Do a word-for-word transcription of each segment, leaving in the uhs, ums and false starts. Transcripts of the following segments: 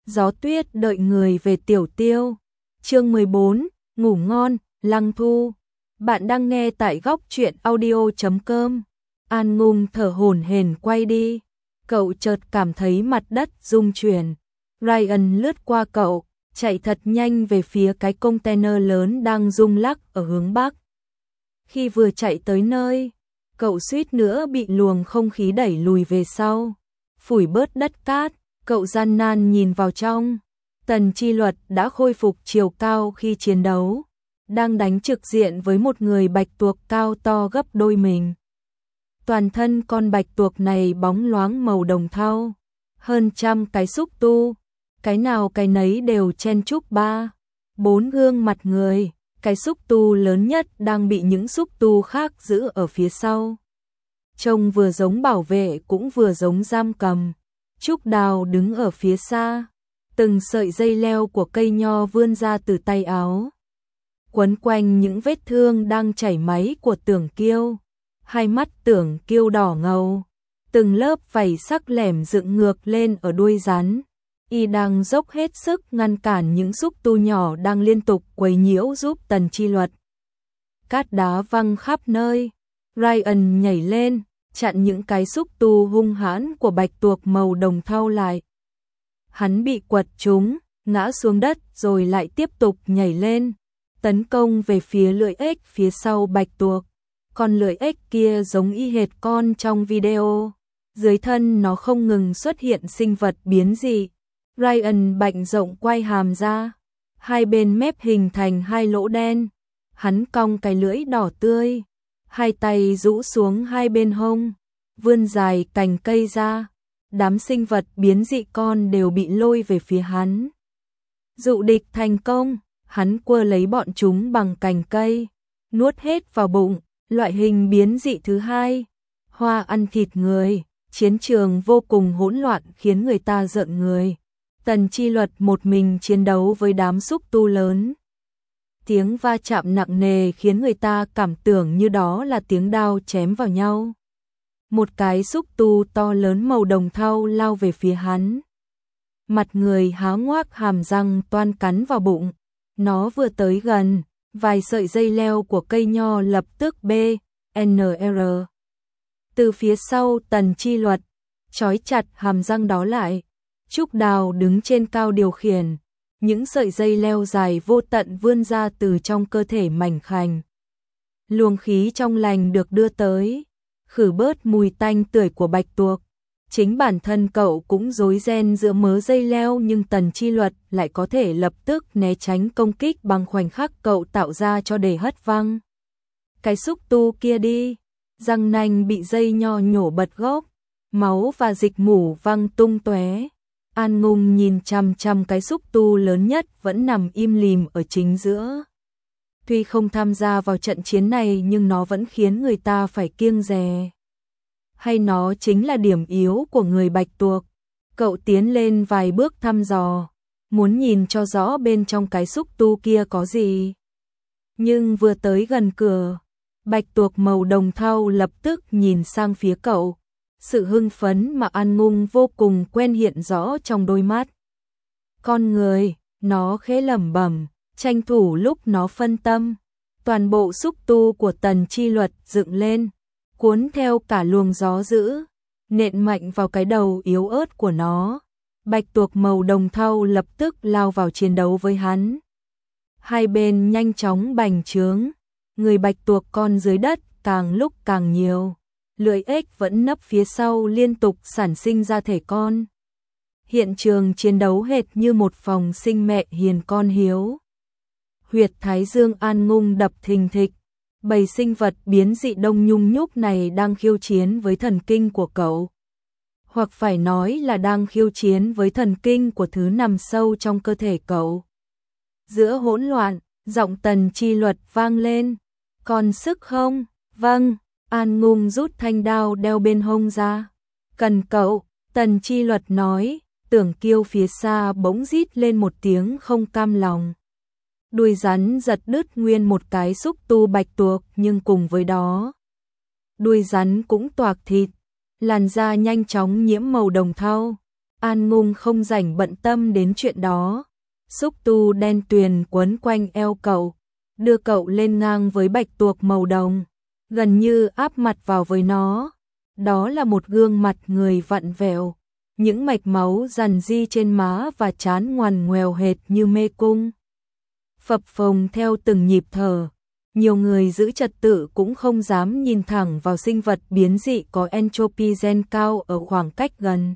Gió tuyết đợi người về Tiểu Tiêu. Chương mười bốn, ngủ ngon, Lăng Thu. Bạn đang nghe tại góc truyện audio chấm com. An Ngung thở hổn hển quay đi. Cậu chợt cảm thấy mặt đất rung chuyển. Ryan lướt qua cậu, chạy thật nhanh về phía cái container lớn đang rung lắc ở hướng bắc. Khi vừa chạy tới nơi, cậu suýt nữa bị luồng không khí đẩy lùi về sau, phủi bớt đất cát. Cậu gian nan nhìn vào trong. Tần Chi Luật đã khôi phục chiều cao khi chiến đấu, đang đánh trực diện với một người bạch tuộc cao to gấp đôi mình. Toàn thân con bạch tuộc này bóng loáng màu đồng thau, hơn trăm cái xúc tu, cái nào cái nấy đều chen chúc ba, bốn gương mặt người. Cái xúc tu lớn nhất đang bị những xúc tu khác giữ ở phía sau. Trông vừa giống bảo vệ cũng vừa giống giam cầm. Trúc Đào đứng ở phía xa, từng sợi dây leo của cây nho vươn ra từ tay áo, quấn quanh những vết thương đang chảy máy của Tưởng Kiêu. Hai mắt Tưởng Kiêu đỏ ngầu, từng lớp vảy sắc lẻm dựng ngược lên ở đuôi rắn. Y đang dốc hết sức ngăn cản những xúc tu nhỏ đang liên tục quấy nhiễu giúp Tần Chi Luật. Cát đá văng khắp nơi. Ryan nhảy lên, chặn những cái xúc tu hung hãn của bạch tuộc màu đồng thau lại. Hắn bị quật trúng, ngã xuống đất rồi lại tiếp tục nhảy lên, tấn công về phía lưỡi ếch phía sau bạch tuộc. Con lưỡi ếch kia giống y hệt con trong video. Dưới thân nó không ngừng xuất hiện sinh vật biến dị. Ryan bạnh rộng quay hàm ra, hai bên mép hình thành hai lỗ đen. Hắn cong cái lưỡi đỏ tươi, hai tay rũ xuống hai bên hông, vươn dài cành cây ra. Đám sinh vật biến dị con đều bị lôi về phía hắn. Dụ địch thành công, hắn quơ lấy bọn chúng bằng cành cây, nuốt hết vào bụng. Loại hình biến dị thứ hai, hoa ăn thịt người. Chiến trường vô cùng hỗn loạn khiến người ta rợn người. Tần Chi Luật một mình chiến đấu với đám xúc tu lớn. Tiếng va chạm nặng nề khiến người ta cảm tưởng như đó là tiếng đao chém vào nhau. Một cái xúc tu to lớn màu đồng thau lao về phía hắn. Mặt người há ngoác hàm răng toan cắn vào bụng. Nó vừa tới gần, vài sợi dây leo của cây nho lập tức bê en rờ từ phía sau Tần Chi Luật, trói chặt hàm răng đó lại. Trúc Đào đứng trên cao điều khiển, những sợi dây leo dài vô tận vươn ra từ trong cơ thể mảnh khảnh. Luồng khí trong lành được đưa tới, khử bớt mùi tanh tưởi của bạch tuộc. Chính bản thân cậu cũng rối ren giữa mớ dây leo, nhưng Tần Chi Luật lại có thể lập tức né tránh công kích bằng khoảnh khắc cậu tạo ra cho để hất văng cái xúc tu kia đi. Răng nanh bị dây nho nhổ bật gốc, máu và dịch mủ văng tung tóe. An Ngung nhìn chằm chằm cái xúc tu lớn nhất vẫn nằm im lìm ở chính giữa. Tuy không tham gia vào trận chiến này nhưng nó vẫn khiến người ta phải kiêng dè. Hay nó chính là điểm yếu của người bạch tuộc? Cậu tiến lên vài bước thăm dò, muốn nhìn cho rõ bên trong cái xúc tu kia có gì. Nhưng vừa tới gần cửa, bạch tuộc màu đồng thau lập tức nhìn sang phía cậu. Sự hưng phấn mà An Ngung vô cùng quen hiện rõ trong đôi mắt. Con người, nó khẽ lẩm bẩm, tranh thủ lúc nó phân tâm. Toàn bộ xúc tu của Tần Chi Luật dựng lên, cuốn theo cả luồng gió dữ, nện mạnh vào cái đầu yếu ớt của nó. Bạch tuộc màu đồng thau lập tức lao vào chiến đấu với hắn. Hai bên nhanh chóng bành trướng, người bạch tuộc con dưới đất càng lúc càng nhiều. Lưỡi ếch vẫn nấp phía sau liên tục sản sinh ra thể con. Hiện trường chiến đấu hệt như một phòng sinh mẹ hiền con hiếu. Huyệt thái dương An Ngung đập thình thịch. Bầy sinh vật biến dị đông nhung nhúc này đang khiêu chiến với thần kinh của cậu. Hoặc phải nói là đang khiêu chiến với thần kinh của thứ nằm sâu trong cơ thể cậu. Giữa hỗn loạn, giọng Tần Chi Luật vang lên. Còn sức không? Vâng. An Ngung rút thanh đao đeo bên hông ra. Cần cậu, Tần Chi Luật nói. Tưởng Kiêu phía xa bỗng rít lên một tiếng không cam lòng. Đuôi rắn giật đứt nguyên một cái xúc tu bạch tuộc, nhưng cùng với đó, đuôi rắn cũng toạc thịt, làn da nhanh chóng nhiễm màu đồng thau. An Ngung không rảnh bận tâm đến chuyện đó. Xúc tu đen tuyền quấn quanh eo cậu, đưa cậu lên ngang với bạch tuộc màu đồng, gần như áp mặt vào với nó. Đó là một gương mặt người vặn vẹo, những mạch máu dằn di trên má và trán ngoằn ngoèo hệt như mê cung. Phập phồng theo từng nhịp thở, nhiều người giữ trật tự cũng không dám nhìn thẳng vào sinh vật biến dị có entropy gen cao ở khoảng cách gần,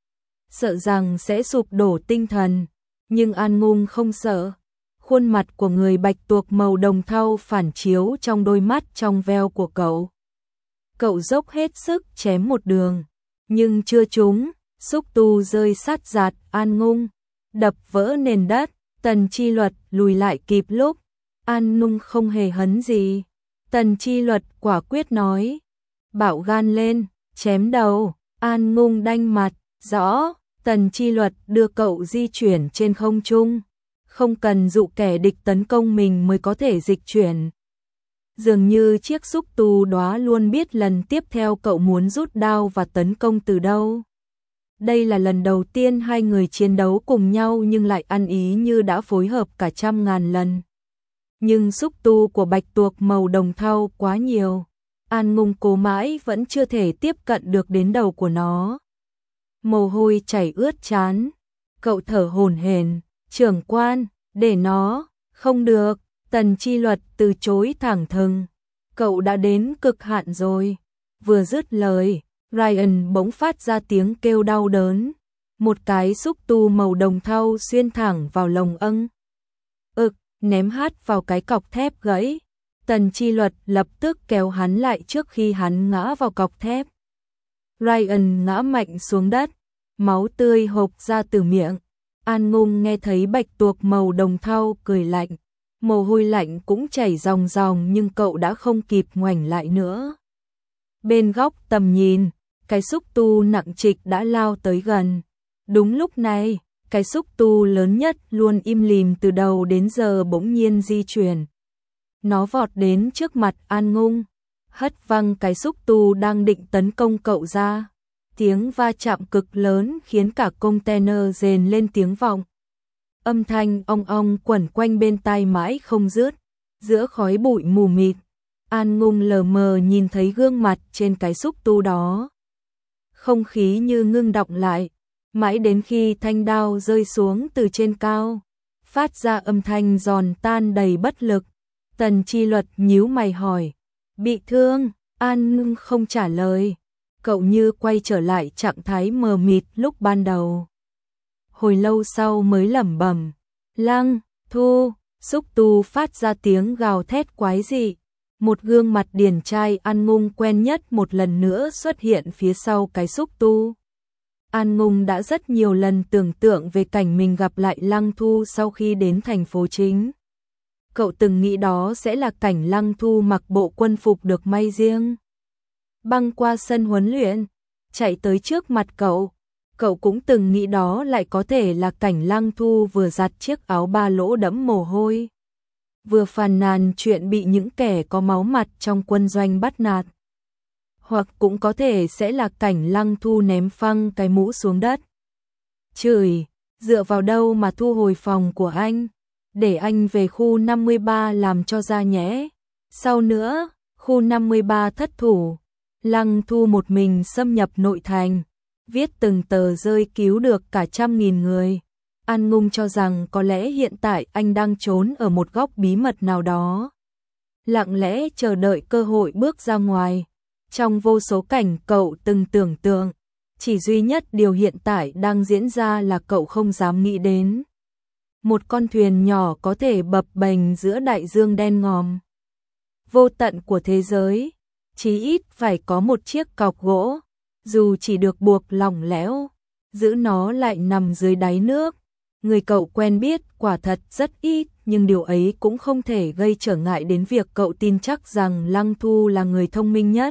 sợ rằng sẽ sụp đổ tinh thần. Nhưng An Ngung không sợ. Khuôn mặt của người bạch tuộc màu đồng thau phản chiếu trong đôi mắt trong veo của cậu. Cậu dốc hết sức chém một đường, nhưng chưa trúng. Xúc tu rơi sát giạt An Ngung, đập vỡ nền đất. Tần Chi Luật lùi lại kịp lúc. An Ngung không hề hấn gì. Tần Chi Luật quả quyết nói, bạo gan lên, chém đầu. An Ngung đanh mặt, rõ. Tần Chi Luật đưa cậu di chuyển trên không trung, không cần dụ kẻ địch tấn công mình mới có thể dịch chuyển. Dường như chiếc xúc tu đó luôn biết lần tiếp theo cậu muốn rút đao và tấn công từ đâu. Đây là lần đầu tiên hai người chiến đấu cùng nhau nhưng lại ăn ý như đã phối hợp cả trăm ngàn lần. Nhưng xúc tu của bạch tuộc màu đồng thau quá nhiều. An Ngung cố mãi vẫn chưa thể tiếp cận được đến đầu của nó. Mồ hôi chảy ướt trán. Cậu thở hổn hển, trưởng quan, để nó, không được. Tần Chi Luật từ chối thẳng thừng. Cậu đã đến cực hạn rồi. Vừa dứt lời, Ryan bỗng phát ra tiếng kêu đau đớn. Một cái xúc tu màu đồng thau xuyên thẳng vào lồng âng. Ực, ném hát vào cái cọc thép gãy. Tần Chi Luật lập tức kéo hắn lại trước khi hắn ngã vào cọc thép. Ryan ngã mạnh xuống đất, máu tươi hộc ra từ miệng. An Ngung nghe thấy bạch tuộc màu đồng thau cười lạnh, mồ hôi lạnh cũng chảy ròng ròng nhưng cậu đã không kịp ngoảnh lại nữa. Bên góc tầm nhìn, cái xúc tu nặng trịch đã lao tới gần. Đúng lúc này, cái xúc tu lớn nhất luôn im lìm từ đầu đến giờ bỗng nhiên di chuyển. Nó vọt đến trước mặt An Ngung, hất văng cái xúc tu đang định tấn công cậu ra. Tiếng va chạm cực lớn khiến cả container rền lên tiếng vọng. Âm thanh ong ong quẩn quanh bên tai mãi không dứt. Giữa khói bụi mù mịt, An Ngung lờ mờ nhìn thấy gương mặt trên cái xúc tu đó. Không khí như ngưng đọng lại, mãi đến khi thanh đao rơi xuống từ trên cao, phát ra âm thanh giòn tan đầy bất lực. Tần Chi Luật nhíu mày hỏi, bị thương? An Ngung không trả lời. Cậu như quay trở lại trạng thái mờ mịt lúc ban đầu. Hồi lâu sau mới lẩm bẩm, Lăng Thu. Xúc tu phát ra tiếng gào thét quái dị. Một gương mặt điển trai An Ngung quen nhất một lần nữa xuất hiện phía sau cái xúc tu. An Ngung đã rất nhiều lần tưởng tượng về cảnh mình gặp lại Lăng Thu sau khi đến thành phố chính. Cậu từng nghĩ đó sẽ là cảnh Lăng Thu mặc bộ quân phục được may riêng, băng qua sân huấn luyện, chạy tới trước mặt cậu. Cậu cũng từng nghĩ đó lại có thể là cảnh Lăng Thu vừa giặt chiếc áo ba lỗ đẫm mồ hôi, vừa phàn nàn chuyện bị những kẻ có máu mặt trong quân doanh bắt nạt. Hoặc cũng có thể sẽ là cảnh Lăng Thu ném phăng cái mũ xuống đất, chửi, dựa vào đâu mà thu hồi phòng của anh, để anh về khu năm mươi ba làm cho ra nhé. Sau nữa, khu năm mươi ba thất thủ, Lăng Thu một mình xâm nhập nội thành, viết từng tờ rơi cứu được cả trăm nghìn người. An Ngung cho rằng có lẽ hiện tại anh đang trốn ở một góc bí mật nào đó, lặng lẽ chờ đợi cơ hội bước ra ngoài. Trong vô số cảnh cậu từng tưởng tượng, chỉ duy nhất điều hiện tại đang diễn ra là cậu không dám nghĩ đến. Một con thuyền nhỏ có thể bập bềnh giữa đại dương đen ngòm vô tận của thế giới, chí ít phải có một chiếc cọc gỗ, dù chỉ được buộc lỏng lẻo, giữ nó lại nằm dưới đáy nước. Người cậu quen biết quả thật rất ít, nhưng điều ấy cũng không thể gây trở ngại đến việc cậu tin chắc rằng Lăng Thu là người thông minh nhất.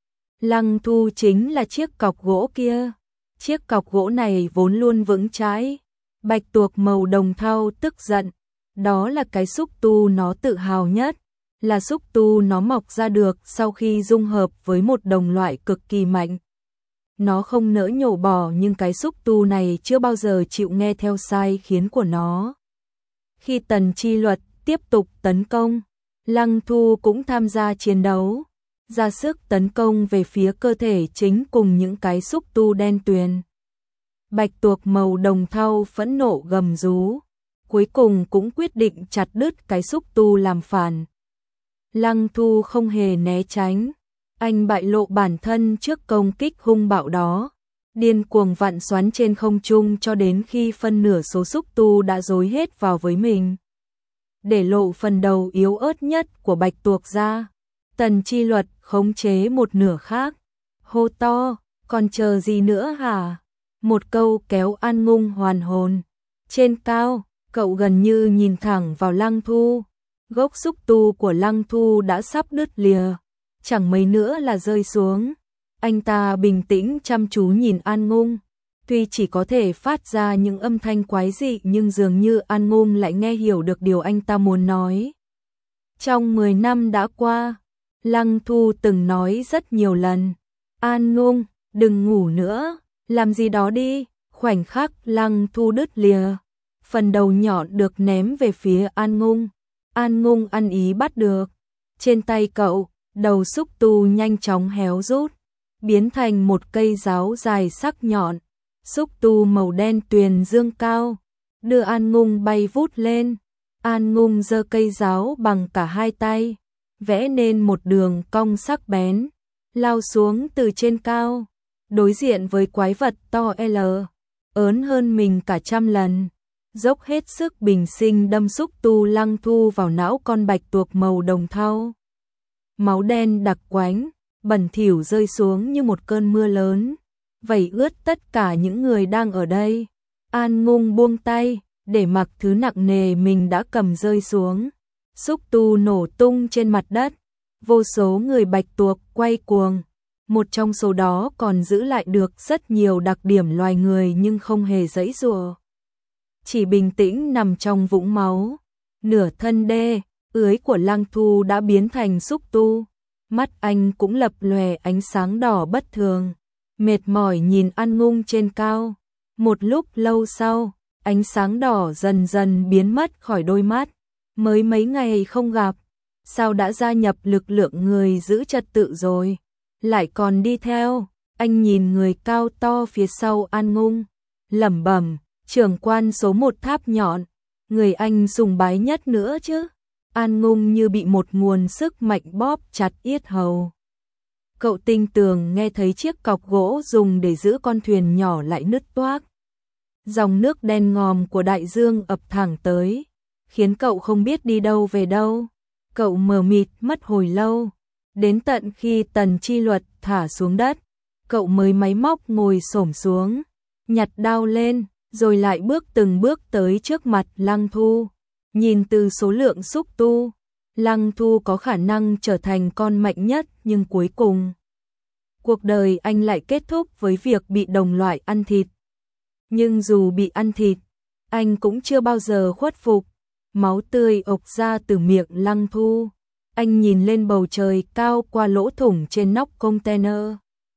Lăng Thu chính là chiếc cọc gỗ kia. Chiếc cọc gỗ này vốn luôn vững chãi. Bạch tuộc màu đồng thau tức giận. Đó là cái xúc tu nó tự hào nhất. Là xúc tu nó mọc ra được sau khi dung hợp với một đồng loại cực kỳ mạnh. nó không nỡ nhổ bỏ, nhưng cái xúc tu này chưa bao giờ chịu nghe theo sai khiến của nó. Khi Tần Chi Luật tiếp tục tấn công, Lăng Thu cũng tham gia chiến đấu, ra sức tấn công về phía cơ thể chính cùng những cái xúc tu đen tuyền. Bạch tuộc màu đồng thau phẫn nộ gầm rú, cuối cùng cũng quyết định chặt đứt cái xúc tu làm phản. Lăng Thu không hề né tránh, anh bại lộ bản thân trước công kích hung bạo đó, điên cuồng vặn xoắn trên không trung cho đến khi phân nửa số xúc tu đã dối hết vào với mình, để lộ phần đầu yếu ớt nhất của bạch tuộc ra. Tần Chi Luật khống chế một nửa khác, hô to, còn chờ gì nữa hả? Một câu kéo An Ngung hoàn hồn. Trên cao, cậu gần như nhìn thẳng vào Lăng Thu, gốc xúc tu của Lăng Thu đã sắp đứt lìa, chẳng mấy nữa là rơi xuống. Anh ta bình tĩnh chăm chú nhìn An Ngung, tuy chỉ có thể phát ra những âm thanh quái dị nhưng dường như An Ngung lại nghe hiểu được điều anh ta muốn nói. Trong mười năm đã qua, Lăng Thu từng nói rất nhiều lần, An Ngung, đừng ngủ nữa, làm gì đó đi. Khoảnh khắc Lăng Thu đứt lìa, phần đầu nhọn được ném về phía An Ngung. An Ngung ăn ý bắt được. Trên tay cậu, đầu xúc tu nhanh chóng héo rút, biến thành một cây giáo dài sắc nhọn. Xúc tu màu đen tuyền dương cao, đưa An Ngung bay vút lên. An Ngung giơ cây giáo bằng cả hai tay, vẽ nên một đường cong sắc bén, lao xuống từ trên cao, đối diện với quái vật to L, ớn hơn mình cả trăm lần, dốc hết sức bình sinh đâm xúc tu Lăng Thu vào não con bạch tuộc màu đồng thau. Máu đen đặc quánh, bẩn thỉu rơi xuống như một cơn mưa lớn, vẩy ướt tất cả những người đang ở đây. An Ngung buông tay, để mặc thứ nặng nề mình đã cầm rơi xuống. Xúc tu nổ tung trên mặt đất, vô số người bạch tuộc quay cuồng. Một trong số đó còn giữ lại được rất nhiều đặc điểm loài người nhưng không hề giãy giụa, chỉ bình tĩnh nằm trong vũng máu. Nửa thân đê, ưới của Lăng Thu đã biến thành xúc tu, mắt anh cũng lập lòe ánh sáng đỏ bất thường, mệt mỏi nhìn An Ngung trên cao. Một lúc lâu sau, ánh sáng đỏ dần dần biến mất khỏi đôi mắt. Mới mấy ngày không gặp, sao đã gia nhập lực lượng người giữ trật tự rồi, lại còn đi theo. Anh nhìn người cao to phía sau An Ngung, lẩm bẩm, trưởng quan số một tháp nhọn, người anh sùng bái nhất nữa chứ. An Ngung như bị một nguồn sức mạnh bóp chặt yết hầu. Cậu tinh tường nghe thấy chiếc cọc gỗ dùng để giữ con thuyền nhỏ lại nứt toác. Dòng nước đen ngòm của đại dương ập thẳng tới, khiến cậu không biết đi đâu về đâu. Cậu mờ mịt mất hồi lâu, đến tận khi Tần Chi Luật thả xuống đất, cậu mới máy móc ngồi xổm xuống, nhặt đao lên, rồi lại bước từng bước tới trước mặt Lăng Thu. Nhìn từ số lượng xúc tu, Lăng Thu có khả năng trở thành con mạnh nhất, nhưng cuối cùng cuộc đời anh lại kết thúc với việc bị đồng loại ăn thịt. Nhưng dù bị ăn thịt, anh cũng chưa bao giờ khuất phục. Máu tươi ộc ra từ miệng Lăng Thu. Anh nhìn lên bầu trời cao qua lỗ thủng trên nóc container.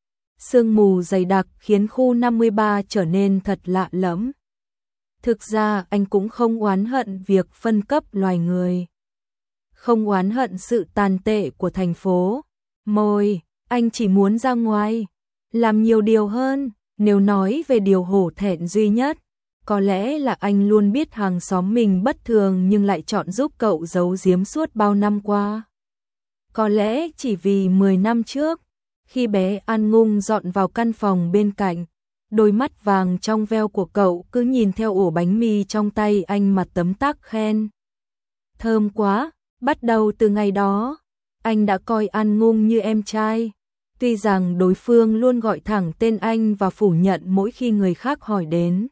Sương mù dày đặc khiến khu năm mươi ba trở nên thật lạ lẫm. Thực ra anh cũng không oán hận việc phân cấp loài người, không oán hận sự tàn tệ của thành phố. Môi, anh chỉ muốn ra ngoài, làm nhiều điều hơn. Nếu nói về điều hổ thẹn duy nhất, có lẽ là anh luôn biết hàng xóm mình bất thường nhưng lại chọn giúp cậu giấu giếm suốt bao năm qua. Có lẽ chỉ vì mười năm trước, khi bé An Ngung dọn vào căn phòng bên cạnh, đôi mắt vàng trong veo của cậu cứ nhìn theo ổ bánh mì trong tay anh mà tấm tắc khen. Thơm quá. Bắt đầu từ ngày đó, anh đã coi An Ngung như em trai. Tuy rằng đối phương luôn gọi thẳng tên anh và phủ nhận mỗi khi người khác hỏi đến.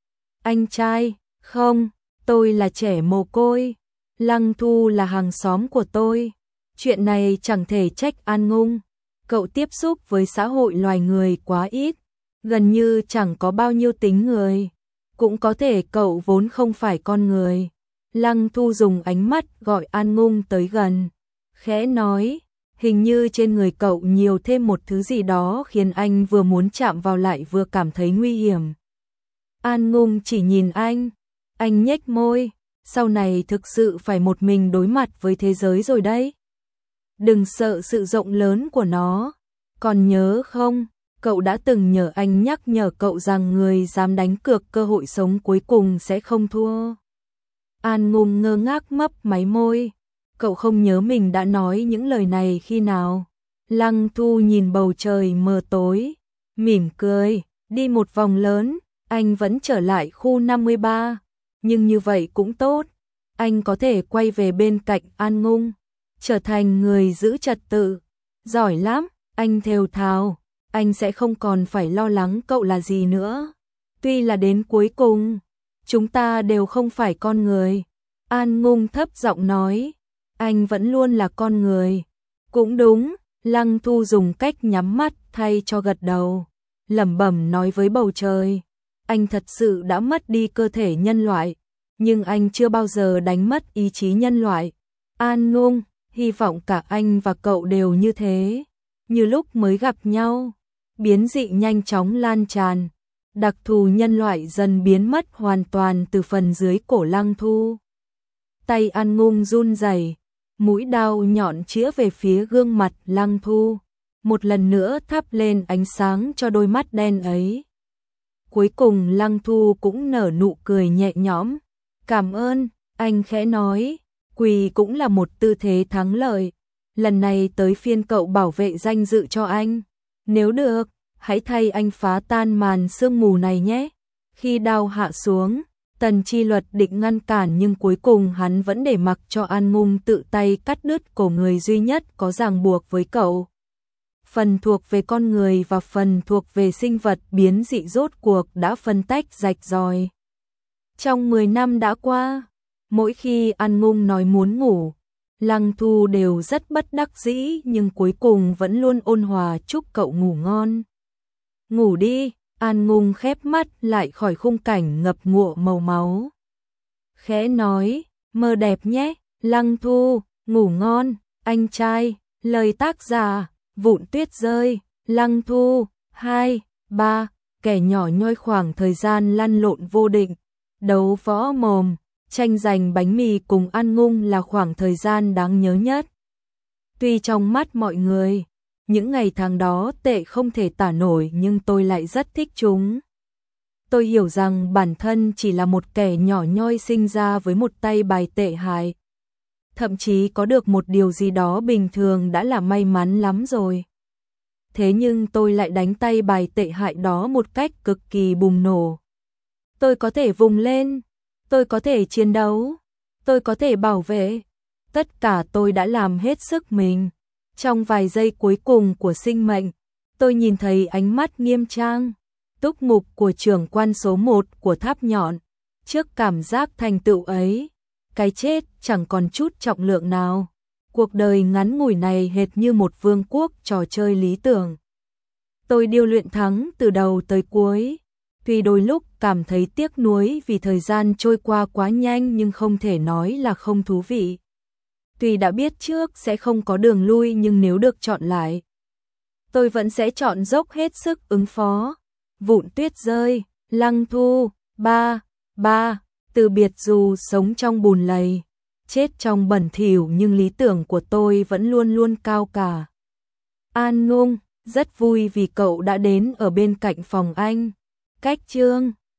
Anh trai, không, tôi là trẻ mồ côi, Lăng Thu là hàng xóm của tôi. Chuyện này chẳng thể trách An Ngung. Cậu tiếp xúc với xã hội loài người quá ít, gần như chẳng có bao nhiêu tính người. Cũng có thể cậu vốn không phải con người. Lăng Thu dùng ánh mắt gọi An Ngung tới gần, khẽ nói, Hình như trên người cậu nhiều thêm một thứ gì đó khiến anh vừa muốn chạm vào lại vừa cảm thấy nguy hiểm. An Ngung chỉ nhìn anh, anh nhếch môi, sau này thực sự phải một mình đối mặt với thế giới rồi đấy. Đừng sợ sự rộng lớn của nó, còn nhớ không, cậu đã từng nhờ anh nhắc nhở cậu rằng người dám đánh cược cơ hội sống cuối cùng sẽ không thua. An Ngung ngơ ngác mấp máy môi, cậu không nhớ mình đã nói những lời này khi nào. Lăng Thu nhìn bầu trời mờ tối, mỉm cười, đi một vòng lớn, anh vẫn trở lại khu năm mươi ba, nhưng như vậy cũng tốt, anh có thể quay về bên cạnh An Ngung, trở thành người giữ trật tự. Giỏi lắm, anh thều thào, anh sẽ không còn phải lo lắng cậu là gì nữa. Tuy là đến cuối cùng, chúng ta đều không phải con người. An Ngung thấp giọng nói, anh vẫn luôn là con người. Cũng đúng, Lăng Thu dùng cách nhắm mắt thay cho gật đầu, lẩm bẩm nói với bầu trời, anh thật sự đã mất đi cơ thể nhân loại, nhưng anh chưa bao giờ đánh mất ý chí nhân loại. An Ngung, hy vọng cả anh và cậu đều như thế. Như lúc mới gặp nhau, biến dị nhanh chóng lan tràn, đặc thù nhân loại dần biến mất hoàn toàn từ phần dưới cổ Lăng Thu. Tay An Ngung run rẩy, mũi đao nhọn chĩa về phía gương mặt Lăng Thu, một lần nữa thắp lên ánh sáng cho đôi mắt đen ấy. Cuối cùng Lăng Thu cũng nở nụ cười nhẹ nhõm, cảm ơn, anh khẽ nói, quỳ cũng là một tư thế thắng lợi. Lần này tới phiên cậu bảo vệ danh dự cho anh. Nếu được, hãy thay anh phá tan màn sương mù này nhé. Khi đao hạ xuống, Tần Chi Luật định ngăn cản nhưng cuối cùng hắn vẫn để mặc cho An Ngung tự tay cắt đứt cổ người duy nhất có ràng buộc với cậu. Phần thuộc về con người và phần thuộc về sinh vật biến dị rốt cuộc đã phân tách rạch ròi. Trong mười năm đã qua, mỗi khi An Ngung nói muốn ngủ, Lăng Thu đều rất bất đắc dĩ nhưng cuối cùng vẫn luôn ôn hòa chúc cậu ngủ ngon. Ngủ đi, An Ngung khép mắt lại khỏi khung cảnh ngập ngụa màu máu. Khẽ nói, mơ đẹp nhé, Lăng Thu, ngủ ngon, anh trai, lời tác giả, Vụn Tuyết Rơi, Lăng Thu, hai, ba, kẻ nhỏ nhoi khoảng thời gian lăn lộn vô định, đấu võ mồm. Tranh giành bánh mì cùng An Ngung là khoảng thời gian đáng nhớ nhất. Tuy trong mắt mọi người, những ngày tháng đó tệ không thể tả nổi nhưng tôi lại rất thích chúng. Tôi hiểu rằng bản thân chỉ là một kẻ nhỏ nhoi sinh ra với một tay bài tệ hại. Thậm chí có được một điều gì đó bình thường đã là may mắn lắm rồi. Thế nhưng tôi lại đánh tay bài tệ hại đó một cách cực kỳ bùng nổ. Tôi có thể vùng lên. Tôi có thể chiến đấu, tôi có thể bảo vệ, tất cả tôi đã làm hết sức mình. Trong vài giây cuối cùng của sinh mệnh, tôi nhìn thấy ánh mắt nghiêm trang, túc mục của trưởng quan số một của tháp nhọn. Trước cảm giác thành tựu ấy, cái chết chẳng còn chút trọng lượng nào. Cuộc đời ngắn ngủi này hệt như một vương quốc trò chơi lý tưởng. Tôi điêu luyện thắng từ đầu tới cuối. Tuy đôi lúc cảm thấy tiếc nuối vì thời gian trôi qua quá nhanh nhưng không thể nói là không thú vị. Tuy đã biết trước sẽ không có đường lui nhưng nếu được chọn lại, tôi vẫn sẽ chọn dốc hết sức ứng phó. Vụn Tuyết Rơi, Lăng Thu, ba, ba, từ biệt dù sống trong bùn lầy, chết trong bẩn thỉu nhưng lý tưởng của tôi vẫn luôn luôn cao cả. An Ngung, rất vui vì cậu đã đến ở bên cạnh phòng anh. Cách chương